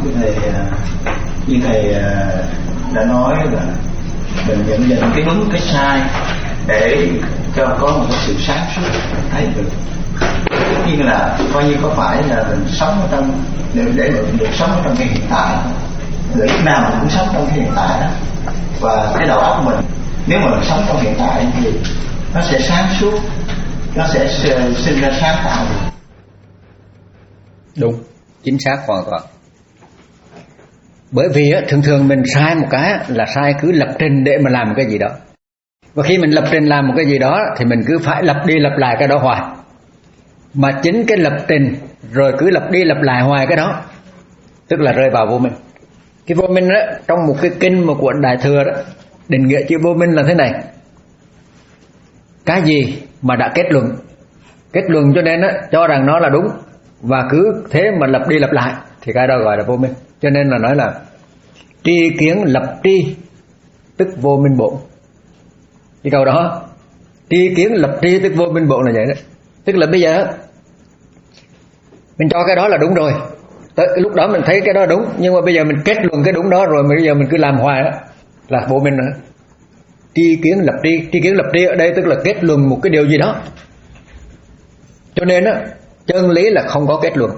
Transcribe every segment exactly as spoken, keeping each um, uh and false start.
như thầy như thầy đã nói là mình nhận định cái đúng cái sai để cho có một cái sự sáng suốt thấy được. Tất nhiên là coi như có phải là mình sống ở trong để để mình được sống ở trong cái hiện tại, lúc nào mình cũng sống trong cái hiện tại đó, và cái đầu óc mình nếu mà mình sống trong hiện tại thì nó sẽ sáng suốt, nó sẽ sinh ra sáng tạo được. Đúng, chính xác hoàn toàn. Bởi vì thường thường mình sai một cái là sai cứ lập trình để mà làm cái gì đó, và khi mình lập trình làm một cái gì đó thì mình cứ phải lặp đi lặp lại cái đó hoài. Mà chính cái lập trình rồi cứ lặp đi lặp lại hoài cái đó tức là rơi vào vô minh. Cái vô minh đó trong một cái kinh mà của Đại Thừa đó định nghĩa chữ vô minh là thế này: cái gì mà đã kết luận kết luận cho nên đó, cho rằng nó là đúng và cứ thế mà lặp đi lặp lại thì cái đó gọi là vô minh. Cho nên là nói là tri kiến lập tri tức vô minh bổn. Cái câu đó tri kiến lập tri tức vô minh bổn là vậy đó. Tức là bây giờ mình cho cái đó là đúng rồi, tới cái lúc đó mình thấy cái đó đúng, nhưng mà bây giờ mình kết luận cái đúng đó rồi mà bây giờ mình cứ làm hoài đó là vô minh nữa. Tri kiến lập tri, tri kiến lập tri ở đây tức là kết luận một cái điều gì đó. Cho nên đó, chân lý là không có kết luận.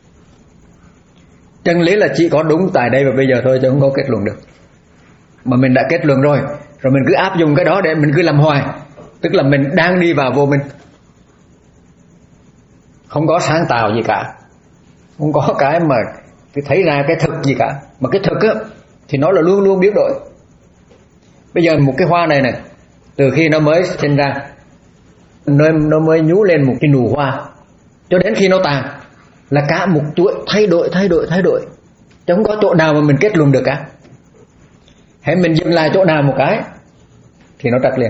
Chân lý là chỉ có đúng tại đây và bây giờ thôi chứ không có kết luận được. Mà mình đã kết luận rồi, rồi mình cứ áp dụng cái đó để mình cứ làm hoài, tức là mình đang đi vào vô minh. Không có sáng tạo gì cả, không có cái mà cái thấy ra cái thực gì cả. Mà cái thực á thì nó là luôn luôn biến đổi. Bây giờ một cái hoa này này, từ khi nó mới sinh ra, nó, nó mới nhú lên một cái nụ hoa, cho đến khi nó tàn là cả một chuỗi thay đổi thay đổi thay đổi, chứ không có chỗ nào mà mình kết luận được cả. Hãy mình dừng lại chỗ nào một cái thì nó trật liền.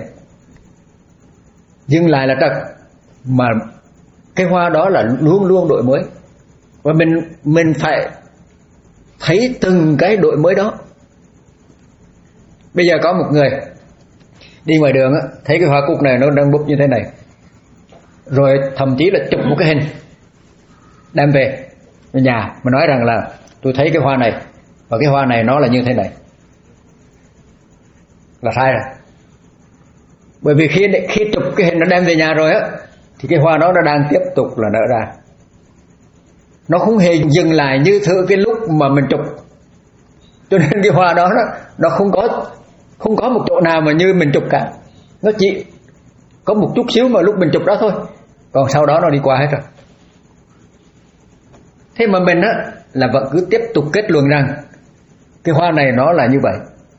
Dừng lại là trật, mà cái hoa đó là luôn luôn đổi mới, và mình mình phải thấy từng cái đổi mới đó. Bây giờ có một người đi ngoài đường á, thấy cái hoa cúc này nó đang búp như thế này, rồi thậm chí là chụp một cái hình đem về nhà mà nói rằng là tôi thấy cái hoa này và cái hoa này nó là như thế này, là sai rồi. Bởi vì khi khi chụp cái hình nó đem về nhà rồi á thì cái hoa đó nó đang tiếp tục là nở ra, nó không hề dừng lại như thứ cái lúc mà mình chụp. Cho nên cái hoa đó nó, nó không có không có một chỗ nào mà như mình chụp cả, nó chỉ có một chút xíu mà lúc mình chụp đó thôi, còn sau đó nó đi qua hết rồi. Thế mà mình á là vẫn cứ tiếp tục kết luận rằng cái hoa này nó là như vậy.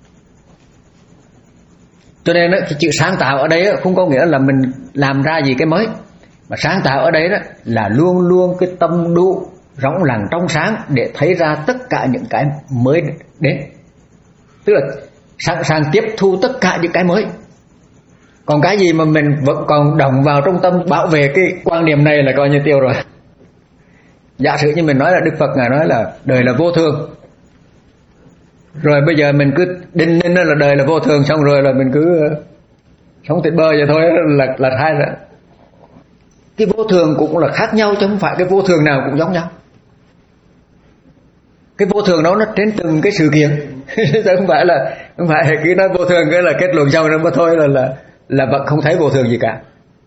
Cho nên á, cái chữ sáng tạo ở đây á, không có nghĩa là mình làm ra gì cái mới, mà sáng tạo ở đây đó là luôn luôn cái tâm đủ rỗng lặng trong sáng để thấy ra tất cả những cái mới đến, tức là sẵn sàng tiếp thu tất cả những cái mới. Còn cái gì mà mình vẫn còn đồng vào trong tâm bảo vệ cái quan niệm này là coi như tiêu rồi. Giả sử như mình nói là Đức Phật Ngài nói là đời là vô thường, rồi bây giờ mình cứ đinh ninh là đời là vô thường, xong rồi là mình cứ sống tuyệt bơi vậy thôi là là sai rồi. Cái vô thường cũng là khác nhau chứ không phải cái vô thường nào cũng giống nhau. Cái vô thường đó nó trên từng cái sự kiện chứ không phải là không phải cứ nói vô thường cái là kết luận xong rồi mà thôi là là là vẫn không thấy vô thường gì cả.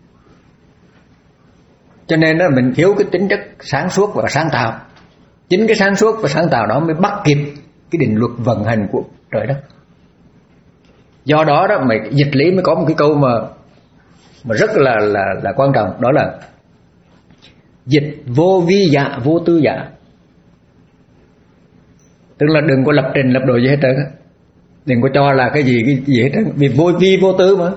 Cho nên đó mình thiếu cái tính chất sáng suốt và sáng tạo. Chính cái sáng suốt và sáng tạo đó mới bắt kịp cái định luật vận hành của trời đất. Do đó đó mà dịch lý mới có một cái câu mà mà rất là là là quan trọng, đó là dịch vô vi dạ vô tư dạ. Tức là đừng có lập trình lập đồ gì hết trơn á, đừng có cho là cái gì cái gì hết trơn, vì vô vi vô tư mà.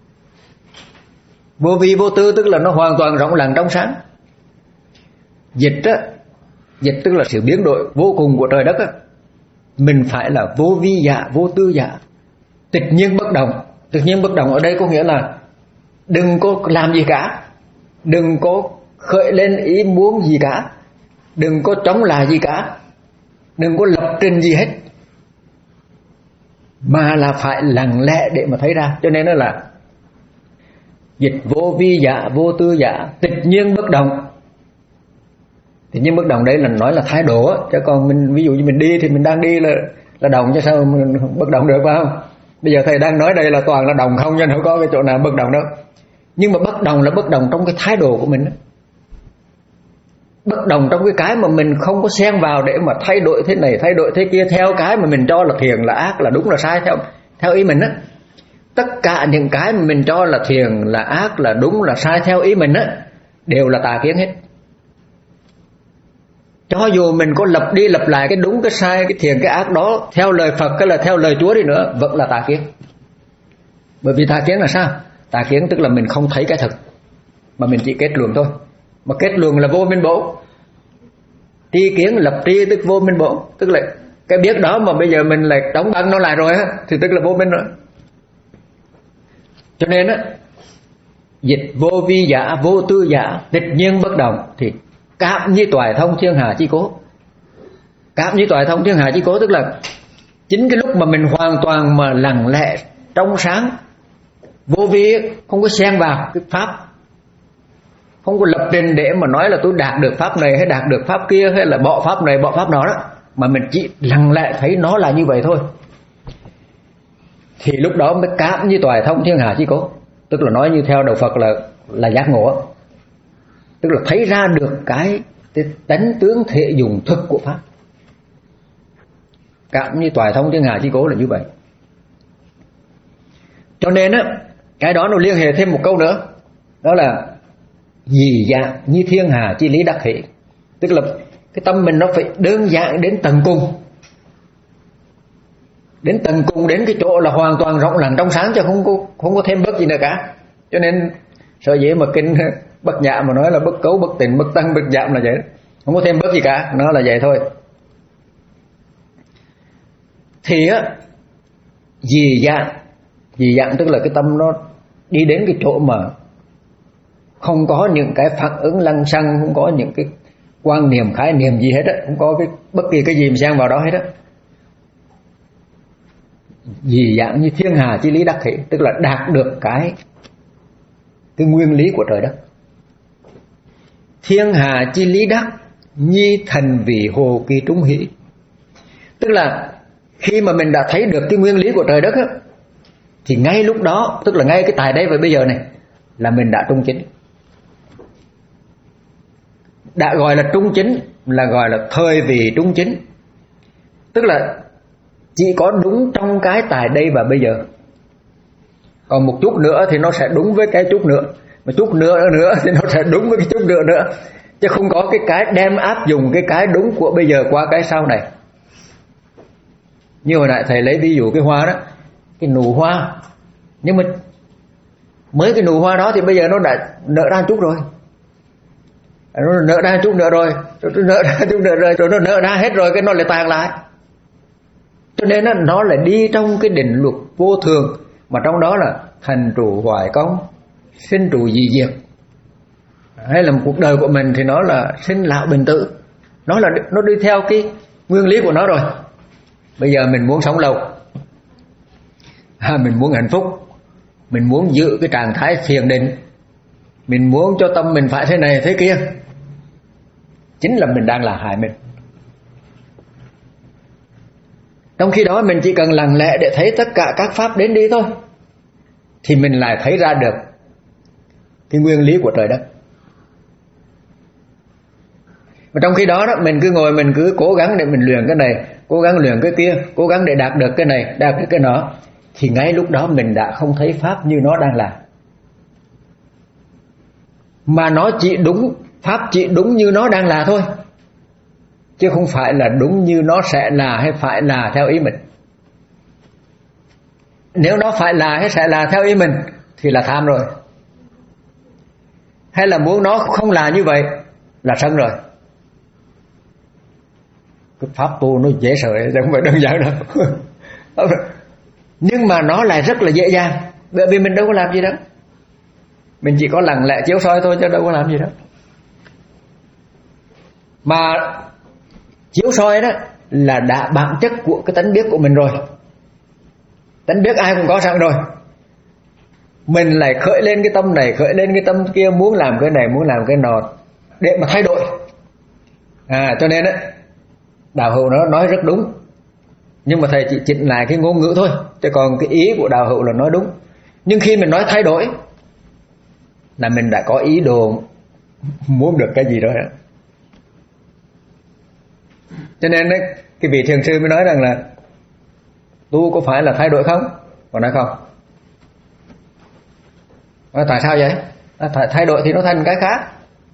Vô vi vô tư tức là nó hoàn toàn rộng lặng trong sáng. Dịch á, dịch tức là sự biến đổi vô cùng của trời đất á. Mình phải là vô vi dạ vô tư dạ, tịch nhiên bất động. Tịch nhiên bất động ở đây có nghĩa là đừng có làm gì cả, đừng có khởi lên ý muốn gì cả, đừng có chống lại gì cả, đừng có lập trình gì hết, mà là phải lặng lẽ để mà thấy ra. Cho nên nó là dịch vô vi dạ vô tư dạ, tịch nhiên bất động. Thì nhưng bất động đấy là nói là thái độ á, chứ còn mình ví dụ như mình đi thì mình đang đi là là động, chứ sao mình bất động được, phải không? Bây giờ thầy đang nói đây là toàn là động không, chứ không có cái chỗ nào bất động đâu. Nhưng mà bất động là bất động trong cái thái độ của mình đó. Bất động trong cái cái mà mình không có xen vào để mà thay đổi thế này thay đổi thế kia theo cái mà mình cho là thiền là ác là đúng là sai theo theo ý mình á. Tất cả những cái mà mình cho là thiền là ác là đúng là sai theo ý mình á đều là tà kiến hết. Cho dù mình có lập đi lập lại cái đúng cái sai cái thiền cái ác đó theo lời Phật hay là theo lời Chúa đi nữa vẫn là tà kiến. Bởi vì tà kiến là sao? Tà kiến tức là mình không thấy cái thực mà mình chỉ kết luận thôi. Mà kết luận là vô minh bổ. Tri kiến lập tri tức vô minh bổ, tức là cái biết đó mà bây giờ mình lại đóng băng nó lại rồi á thì tức là vô minh rồi. Cho nên á, dịch vô vi giả vô tư giả tịch nhiên bất động thì cảm như toại thông thiên hà chi cố. Cảm như toại thông thiên hà chi cố tức là chính cái lúc mà mình hoàn toàn mà lặng lẽ trong sáng vô vi, không có xen vào cái pháp, không có lập trình để mà nói là tôi đạt được pháp này hay đạt được pháp kia hay là bỏ pháp này bỏ pháp đó đó, mà mình chỉ lặng lẽ thấy nó là như vậy thôi, thì lúc đó mới cảm như toại thông thiên hà chi cố. Tức là nói như theo đạo Phật là là giác ngộ, tức là thấy ra được cái, cái tánh tướng thể dùng thực của pháp. Cảm như toại thông thiên hà chi cố là như vậy. Cho nên á, cái đó nó liên hệ thêm một câu nữa, đó là dị dạng như thiên hà chi lý đắc hỷ. Tức là cái tâm mình nó phải đơn giản đến tận cùng, đến tận cùng, đến cái chỗ là hoàn toàn rộng lặng trong sáng, chứ không có không có thêm bất gì nữa cả. Cho nên sở dĩ mà kinh Bất Nhã mà nói là bất cấu bất tịnh bất tăng bất giảm là vậy, không có thêm bất gì cả, nó là vậy thôi. Thì á, dị dạng, dị dạng tức là cái tâm nó đi đến cái chỗ mà không có những cái phản ứng lăng xăng, không có những cái quan niệm khái niệm gì hết á, không có cái bất kỳ cái gì mà xen vào đó hết á. Dị dạng như thiên hà chi lý đắc hỷ, tức là đạt được cái cái nguyên lý của trời đất. Thiên hà chi lý đắc nhi thần vị hồ kỳ trung hỷ, tức là khi mà mình đã thấy được cái nguyên lý của trời đất á, thì ngay lúc đó, tức là ngay cái tại đây và bây giờ này là mình đã trung chính. Đã gọi là trung chính là gọi là thời vị trung chính, tức là chỉ có đúng trong cái tại đây và bây giờ. Còn một chút nữa thì nó sẽ đúng với cái chút nữa, một chút nữa nữa thì nó sẽ đúng với cái chút nữa nữa, chứ không có cái cái đem áp dụng cái cái đúng của bây giờ qua cái sau này. Như hồi nãy thầy lấy ví dụ cái hoa đó, cái nụ hoa, nhưng mà mới cái nụ hoa đó thì bây giờ nó đã nở ra chút rồi, nó nở ra chút nữa rồi, nó nở ra chút nữa rồi, rồi nó nở ra hết rồi, cái nó lại tàn lại. Cho nên nó lại đi trong cái định luật vô thường, mà trong đó là thành trụ hoại công, sinh trụ dị diệt. Hay là một cuộc đời của mình thì nó là sinh lão bệnh tử, nó là nó đi theo cái nguyên lý của nó rồi. Bây giờ mình muốn sống lâu, à, mình muốn hạnh phúc, mình muốn giữ cái trạng thái thiền định, mình muốn cho tâm mình phải thế này thế kia, chính là mình đang là hại mình. Trong khi đó mình chỉ cần lặng lẽ để thấy tất cả các pháp đến đi thôi, thì mình lại thấy ra được cái nguyên lý của trời đất. Mà trong khi đó, đó mình cứ ngồi mình cứ cố gắng để mình luyện cái này, cố gắng luyện cái kia, cố gắng để đạt được cái này, đạt được cái nọ, thì ngay lúc đó mình đã không thấy pháp như nó đang là. Mà nó chỉ đúng, pháp chỉ đúng như nó đang là thôi, chứ không phải là đúng như nó sẽ là hay phải là theo ý mình. Nếu nó phải là hay sẽ là theo ý mình thì là tham rồi, hay là muốn nó không là như vậy là sân rồi. Cái pháp tu nó dễ sợ, không phải đơn giản đâu. Nhưng mà nó lại rất là dễ dàng, bởi vì mình đâu có làm gì đâu, mình chỉ có lặng lẽ chiếu soi thôi chứ đâu có làm gì đâu. Mà chiếu soi đó là đã bản chất của cái tánh biết của mình rồi. Tánh biết ai cũng có sẵn rồi, mình lại khởi lên cái tâm này, khởi lên cái tâm kia, muốn làm cái này, muốn làm cái nọ để mà thay đổi. À, cho nên á, Đạo Hữu nó nói rất đúng, nhưng mà thầy chỉ chỉnh lại cái ngôn ngữ thôi, chứ còn cái ý của Đạo Hữu là nói đúng. Nhưng khi mình nói thay đổi là mình đã có ý đồ muốn được cái gì đó. Cho nên đấy, cái vị thiền sư mới nói rằng là tu có phải là thay đổi không? Còn nói không. À, tại sao vậy? À, thay đổi thì nó thành cái khác.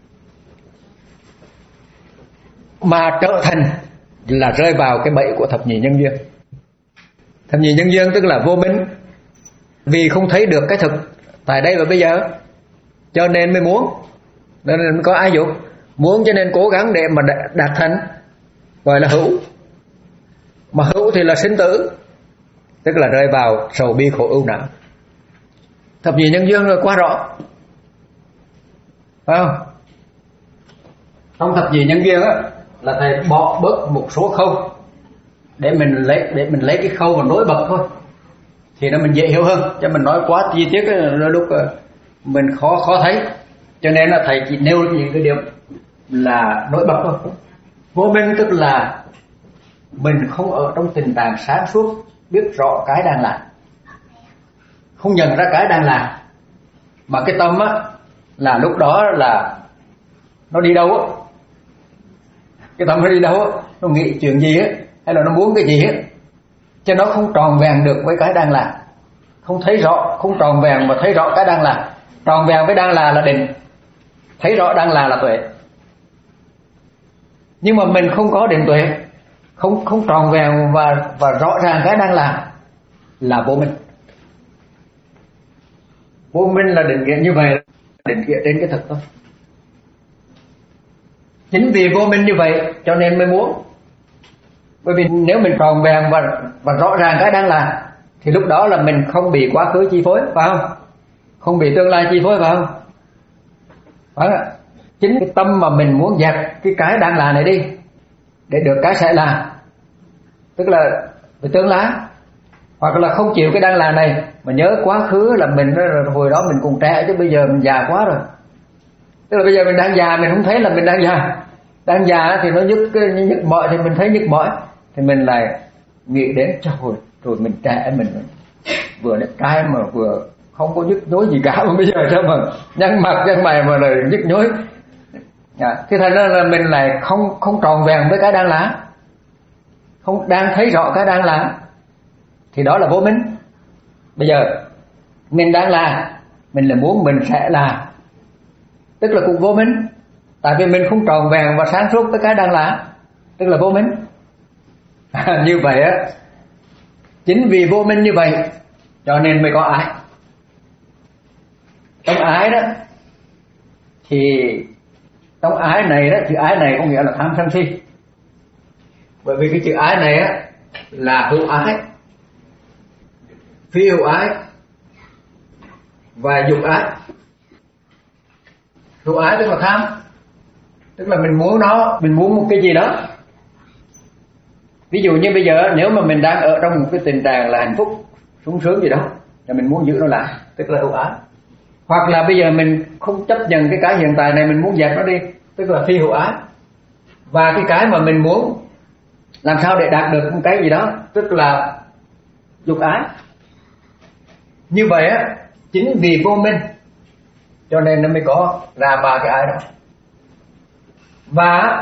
Mà trở thành là rơi vào cái bẫy của thập nhị nhân duyên. Thập nhị nhân duyên tức là vô minh, vì không thấy được cái thực tại đây và bây giờ, cho nên mới muốn, nên mới có ái dục. Muốn cho nên cố gắng để mà đạt thành, gọi là hữu. Mà hữu thì là sinh tử, tức là rơi vào sầu bi khổ ưu não. Thập nhị nhân duyên rồi quá rõ, phải không? Trong thập nhị nhân duyên á là thầy bỏ bớt một số khâu để mình lấy để mình lấy cái khâu mà nổi bật thôi, thì nó mình dễ hiểu hơn. Cho mình nói quá chi tiết ấy, lúc mình khó khó thấy, cho nên là thầy chỉ nêu những cái điểm là nổi bật thôi. Vô minh tức là mình không ở trong tình trạng sáng suốt, biết rõ cái đang làm, không nhận ra cái đang làm, mà cái tâm á là lúc đó là nó đi đâu á, cái tâm nó đi đâu á, nó nghĩ chuyện gì á, hay là nó muốn cái gì á, cho nó không tròn vẹn được với cái đang làm, không thấy rõ, không tròn vẹn mà thấy rõ cái đang làm. Tròn vẹn với đang là là định, thấy rõ đang là là tuệ. Nhưng mà mình không có định tuệ, không không tròn vẹn và và rõ ràng cái đang làm là vô minh. Vô minh là định nghĩa như vậy, định nghĩa trên cái thực thôi. Chính vì vô minh như vậy cho nên mới muốn. Bởi vì nếu mình tròn vẹn và và rõ ràng cái đang làm thì lúc đó là mình không bị quá khứ chi phối, phải không? Không bị tương lai chi phối, phải không? Phải không? Chính cái tâm mà mình muốn dẹp cái cái đang làm này đi để được cái sẽ làm, tức là về tương lai. Hoặc là không chịu cái đang làm này mà nhớ quá khứ là mình hồi đó mình còn trẻ, chứ bây giờ mình già quá rồi. Tức là bây giờ mình đang già mình không thấy là mình đang già. Đang già thì nó nhức nhức mỏi, thì mình thấy nhức mỏi thì mình lại nghĩ đến trời ơi, rồi mình trẻ mình vừa đẹp trai mà vừa không có nhức nhối gì cả, mà bây giờ sao mà nhăn mặt nhăn mày mà là nhức nhối. À, thế thành ra là mình lại không không tròn vẹn với cái đang làm, không đang thấy rõ cái đang làm, thì đó là vô minh. Bây giờ mình đang làm, mình lại muốn mình sẽ làm, tức là cũng vô minh. Tại vì mình không tròn vẹn và sáng suốt với cái đang làm, tức là vô minh. À, như vậy á, chính vì vô minh như vậy cho nên mới có ái. Trong ái đó thì trong ái này đó, chữ ái này có nghĩa là tham sân si. Bởi vì cái chữ ái này á là hữu ái, phi hữu ái và dục ái. Hữu ái tức là tham, tức là mình muốn nó, mình muốn một cái gì đó. Ví dụ như bây giờ nếu mà mình đang ở trong một cái tình trạng là hạnh phúc, sung sướng gì đó, thì mình muốn giữ nó lại, tức là hữu ái. Hoặc là bây giờ mình không chấp nhận cái cái hiện tại này, mình muốn dẹp nó đi, tức là phi hữu ái. Và cái cái mà mình muốn làm sao để đạt được một cái gì đó, tức là dục ái. Như vậy á, chính vì vô minh cho nên nó mới có ra ba cái ái đó. Và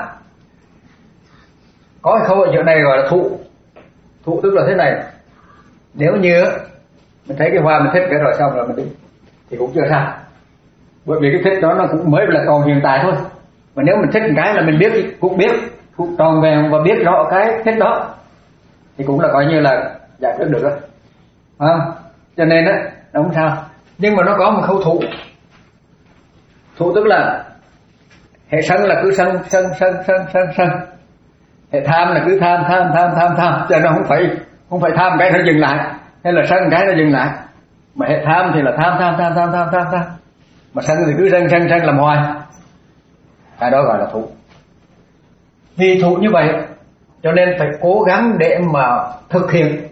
có cái khâu ở chỗ này gọi là thụ. Thụ tức là thế này, nếu như mình thấy cái hoa mình thích cái rồi xong rồi mình đi thì cũng chưa sao, bởi vì cái thích đó nó cũng mới là còn hiện tại thôi. Mà nếu mình thích một cái là mình biết, cũng biết, cũng tròn vẹn và biết rõ cái thích đó thì cũng là coi như là giải quyết được rồi, phải không? Cho nên á, nó không sao. Nhưng mà nó có một khâu thụ. Thụ tức là hệ sân là cứ sân sân sân sân sân sân, hệ tham là cứ tham tham tham tham tham, cho nó không phải không phải tham cái nó dừng lại, hay là sân cái nó dừng lại. Mà hệ tham thì là tham tham tham tham tham tham tham, mà sân thì cứ sân sân sân làm hoài, cái đó gọi là thụ. Vì thụ như vậy cho nên phải cố gắng để mà thực hiện,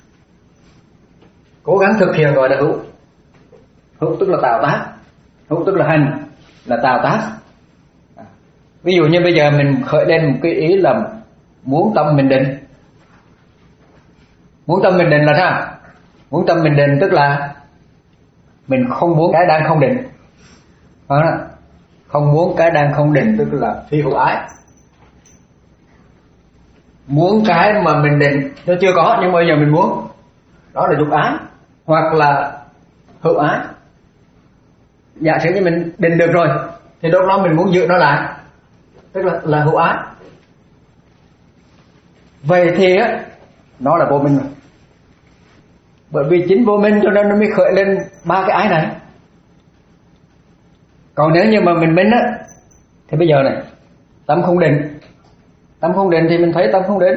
cố gắng thực hiện gọi là hữu. Hữu tức là tạo tác, hữu tức là hành, là tạo tác. Ví dụ như bây giờ mình khởi lên một cái ý là muốn tâm mình định. Muốn tâm mình định là sao? Muốn tâm mình định tức là mình không muốn cái đang không định. Phải không? Không muốn cái đang không định tức là phi hữu ái. Muốn cái mà mình định nó chưa có nhưng bây giờ mình muốn, đó là dục ái. Hoặc là hữu ái. Giả sử như mình định được rồi thì lúc đó mình muốn giữ nó lại, tức là, là hữu ái. Vậy thì á, nó là vô minh rồi. Bởi vì chính vô minh cho nên nó mới khởi lên ba cái ái này. Còn nếu như mà mình minh á, thì bây giờ này, tâm không định. Tâm không định thì mình thấy tâm không định.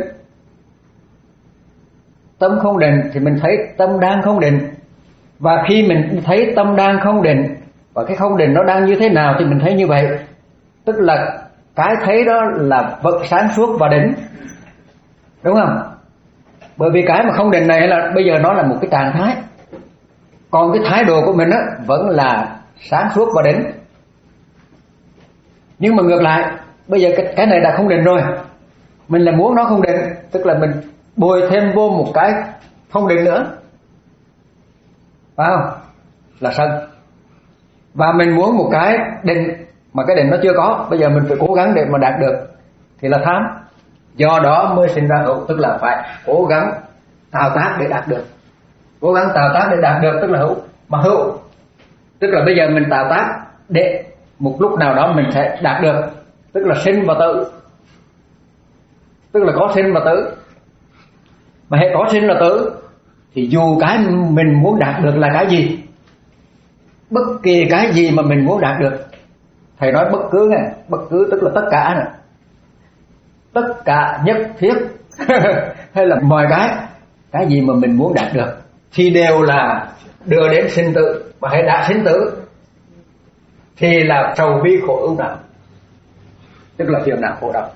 Tâm không định thì mình thấy tâm đang không định. Và khi mình thấy tâm đang không định, và cái không định nó đang như thế nào thì mình thấy như vậy. Tức là cái thấy đó là vật sáng suốt và định. Đúng không? Bởi vì cái mà không định này là bây giờ nó là một cái trạng thái. Còn cái thái độ của mình á vẫn là sáng suốt và định. Nhưng mà ngược lại, bây giờ cái, cái này đã không định rồi, mình là muốn nó không định, tức là mình bồi thêm vô một cái không định nữa, phải không? Là sân. Và mình muốn một cái định mà cái định nó chưa có, bây giờ mình phải cố gắng để mà đạt được, thì là tham. Do đó mới sinh ra hữu, tức là phải cố gắng tạo tác để đạt được. Cố gắng tạo tác để đạt được tức là hữu. Mà hữu tức là bây giờ mình tạo tác để một lúc nào đó mình sẽ đạt được, tức là sinh và tử. Tức là có sinh và tử. Mà hệ có sinh là tử thì dù cái mình muốn đạt được là cái gì, bất kỳ cái gì mà mình muốn đạt được, thầy nói bất cứ này, bất cứ tức là tất cả này, tất cả nhất thiết hay là mọi cái, cái gì mà mình muốn đạt được thì đều là đưa đến sinh tử. Mà hãy đã sinh tử thì là sầu bi khổ ưu não, tức là phiền não khổ đau.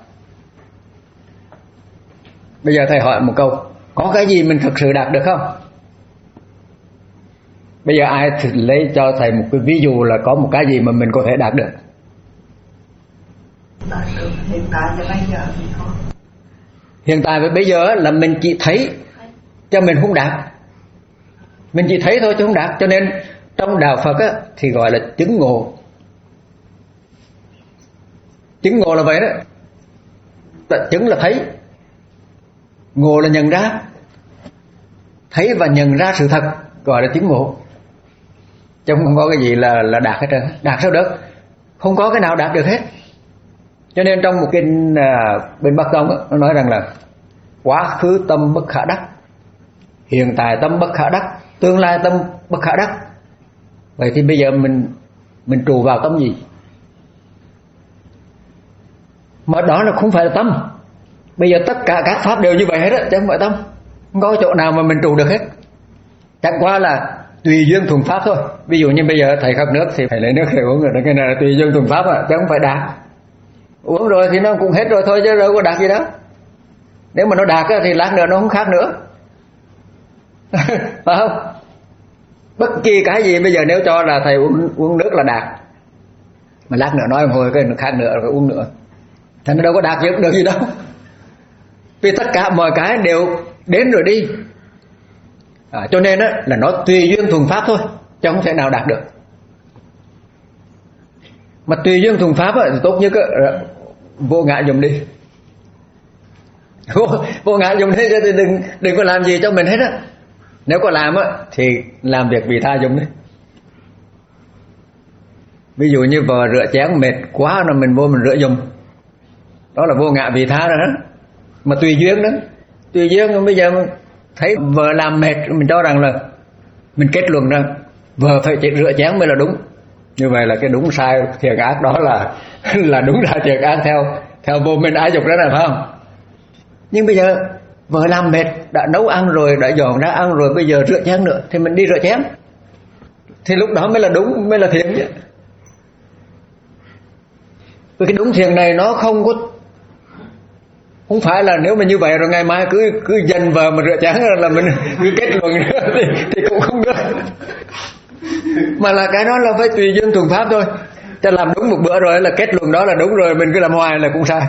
Bây giờ thầy hỏi một câu, có cái gì mình thực sự đạt được không? Bây giờ ai thử lấy cho thầy một cái ví dụ là có một cái gì mà mình có thể đạt được. Đạt được hiện tại và bây giờ thì có. Hiện tại với bây giờ là mình chỉ thấy cho mình không đạt. Mình chỉ thấy thôi chứ không đạt. Cho nên trong đạo Phật á, thì gọi là chứng ngộ. Chứng ngộ là vậy đó. Chứng là thấy, ngộ là nhận ra. Thấy và nhận ra sự thật gọi là chứng ngộ. Chứ không có cái gì là, là đạt hết trơn. Đạt sao được? Không có cái nào đạt được hết. Cho nên trong một kinh à, bên Bắc Tông á, nó nói rằng là quá khứ tâm bất khả đắc, hiện tại tâm bất khả đắc, tương lai tâm bất khả đắc. Vậy thì bây giờ mình mình trụ vào tâm gì? Mà đó là không phải là tâm. Bây giờ tất cả các pháp đều như vậy hết á, chứ không phải tâm. Không có chỗ nào mà mình trụ được hết. Chẳng qua là tùy duyên thuận pháp thôi. Ví dụ như bây giờ thầy khát nước thì phải lấy nước để uống rồi. Cái này là tùy duyên thuận pháp à, chứ không phải đạt. Uống rồi thì nó cũng hết rồi thôi chứ đâu có đạt gì đâu. Nếu mà nó đạt thì lát nữa nó không khác nữa. Phải không? Bất kỳ cái gì bây giờ nếu cho là thầy uống, uống nước là đạt, mà lát nữa nói hồi cái khác nữa rồi uống nữa, thì nó đâu có đạt gì, được gì đâu. Vì tất cả mọi cái đều đến rồi đi. À, cho nên á, là nó tùy duyên thuận pháp thôi, chứ không thể nào đạt được. Mà tùy duyên thuận pháp á, thì tốt nhất á, vô ngã dùng đi. Vô, vô ngã dùng đi thì đừng, đừng có làm gì cho mình hết á. Nếu có làm á, thì làm việc vì tha dùng đi. Ví dụ như vợ rửa chén mệt quá là mình vô mình rửa dùng, đó là vô ngã vì tha rồi đó. Mà tùy duyên đó. Tùy duyên bây giờ thấy vợ làm mệt, mình cho rằng là mình kết luận rằng vợ phải rửa chén mới là đúng. Như vậy là cái đúng sai thiện ác đó là là đúng ra thiện ác theo theo vô minh ái dục đó là phải không? Nhưng bây giờ vợ làm mệt, đã nấu ăn rồi, đã dọn ra ăn rồi, bây giờ rửa chén nữa thì mình đi rửa chén, thì lúc đó mới là đúng, mới là thiện chứ. Vì cái đúng thiện này nó không có, không phải là nếu mà như vậy rồi ngày mai cứ cứ dần vợ mà rửa chén là mình cứ kết luận thì, thì cũng không được. Mà là cái đó là phải tùy duyên thuận pháp thôi. Cho làm đúng một bữa rồi là kết luận đó là đúng rồi, mình cứ làm hoài là cũng sai.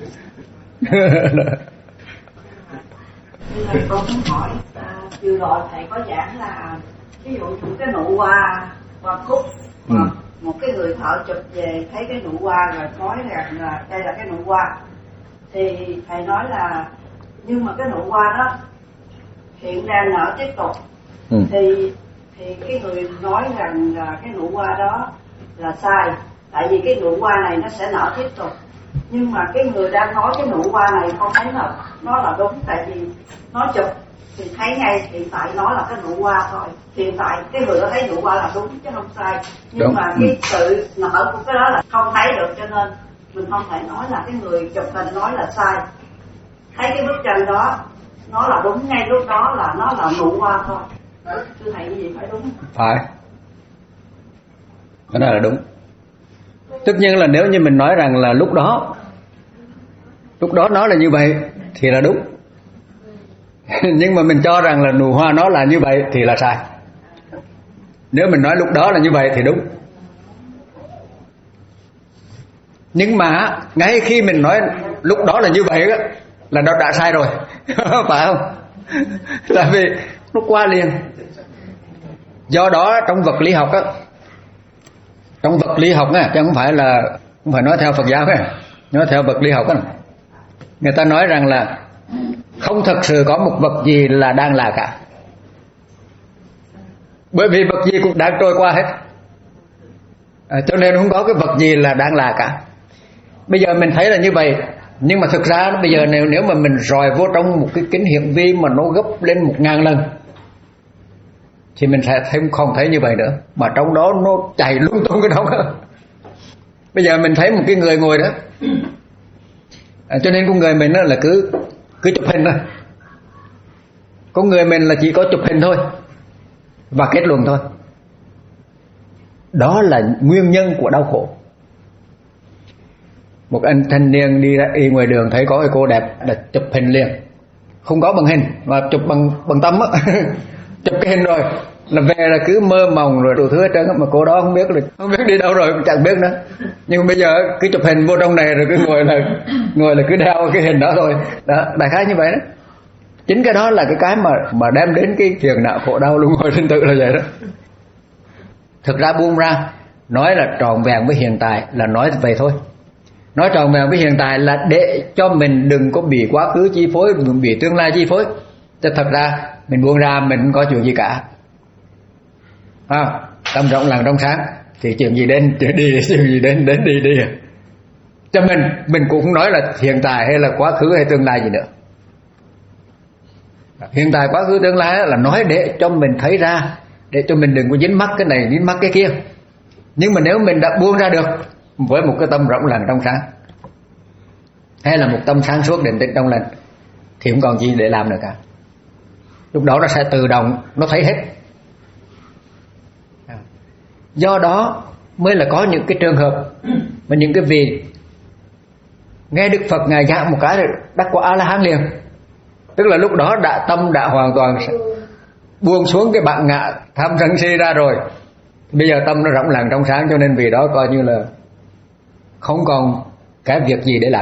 Thầy con muốn hỏi, à, vừa rồi thầy có giảng là ví dụ những cái nụ hoa hoa cúc, ừ. một cái người thợ chụp về thấy cái nụ hoa rồi nói rằng là đây là cái nụ hoa, thì thầy nói là nhưng mà cái nụ hoa đó hiện đang nở tiếp tục, ừ. thì thì cái người nói rằng là cái nụ hoa đó là sai, tại vì cái nụ hoa này nó sẽ nở tiếp tục, nhưng mà cái người đang nói cái nụ hoa này không thấy là nó là đúng, tại vì nó chụp thì thấy ngay hiện tại nó là cái nụ hoa thôi, hiện tại cái người đó thấy nụ hoa là đúng chứ không sai, nhưng đúng. Mà cái sự nở của cái đó là không thấy được, cho nên mình không thể nói là cái người chụp hình nói là sai, thấy cái bức tranh đó nó là đúng ngay lúc đó là nó là nụ hoa thôi. Thưa thầy, cái gì phải đúng? Phải, cái đó là đúng. Tất nhiên là nếu như mình nói rằng là lúc đó lúc đó nó là như vậy thì là đúng. Nhưng mà mình cho rằng là nụ hoa nó là như vậy thì là sai. Nếu mình nói lúc đó là như vậy thì đúng. Nhưng mà ngay khi mình nói lúc đó là như vậy đó, là nó đã sai rồi. Phải không? Tại vì nó qua liền. Do đó trong vật lý học á, trong vật lý học á, chứ không phải là không phải nói theo Phật giáo á, nói theo vật lý học á, người ta nói rằng là không thật sự có một vật gì là đang là cả, bởi vì vật gì cũng đang trôi qua hết, à, cho nên không có cái vật gì là đang là cả. Bây giờ mình thấy là như vậy, nhưng mà thực ra bây giờ nếu nếu mà mình rọi vô trong một cái kính hiển vi mà nó gấp lên một ngàn lần thì mình sẽ thấy không thấy như vậy nữa, mà trong đó nó chạy lung tung cái đó. Bây giờ mình thấy một cái người ngồi đó, à, cho nên con người mình là cứ cứ chụp hình thôi. Con người mình là chỉ có chụp hình thôi và kết luận thôi. Đó là nguyên nhân của đau khổ. Một anh thanh niên đi ra y ngoài đường thấy có cái cô đẹp là chụp hình liền, không có bằng hình mà chụp bằng bằng tâm á. Chụp cái hình rồi là về là cứ mơ mộng rồi đủ thứ hết trơn, mà cô đó không biết là không biết đi đâu rồi, chẳng biết nữa. Nhưng bây giờ cứ chụp hình vô trong này rồi cứ ngồi là ngồi là cứ đeo cái hình đó thôi. Đó, đại khái như vậy đó. Chính cái đó là cái cái mà mà đem đến cái phiền não khổ đau luân hồi sinh tử là vậy đó. Thực ra buông ra nói là tròn vẹn với hiện tại là nói vậy thôi. Nói tròn vẹn với hiện tại là để cho mình đừng có bị quá khứ chi phối, đừng bị tương lai chi phối. Chứ thật ra mình buông ra mình không có chuyện gì cả. À, tâm rộng lặng trong sáng thì chuyện gì đến chuyện đi, chuyện gì đến đến đi đi. Cho mình mình cũng không nói là hiện tại hay là quá khứ hay tương lai gì nữa. Hiện tại quá khứ tương lai là nói để cho mình thấy ra, để cho mình đừng có dính mắc cái này dính mắc cái kia. Nhưng mà nếu mình đã buông ra được với một cái tâm rộng lặng trong sáng, hay là một tâm sáng suốt định tĩnh trong lành, thì không còn gì để làm nữa cả. Lúc đó nó sẽ tự động nó thấy hết. Do đó mới là có những cái trường hợp mà những cái vị nghe Đức Phật ngài giảng một cái rồi đắc quả A-la-hán liền. Tức là lúc đó đã tâm đã hoàn toàn buông xuống cái bản ngã tham sân si ra rồi. Bây giờ tâm nó rộng lặng trong sáng, cho nên vì đó coi như là không còn cái việc gì để làm.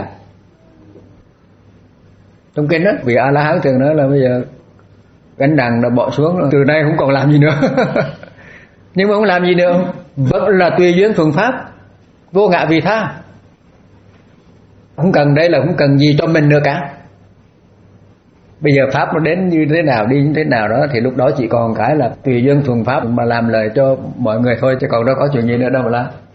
Trong kinh đó vì A-la-hán thường nói là bây giờ gánh nặng đã bỏ xuống, từ nay không còn làm gì nữa. Nhưng mà không làm gì nữa, vẫn là tùy duyên thuận pháp, vô ngã vị tha. Không cần đây là không cần gì cho mình nữa cả. Bây giờ pháp nó đến như thế nào, đi như thế nào đó, thì lúc đó chỉ còn cái là tùy duyên thuận pháp mà làm lời cho mọi người thôi, chứ còn đâu có chuyện gì nữa đâu mà làm.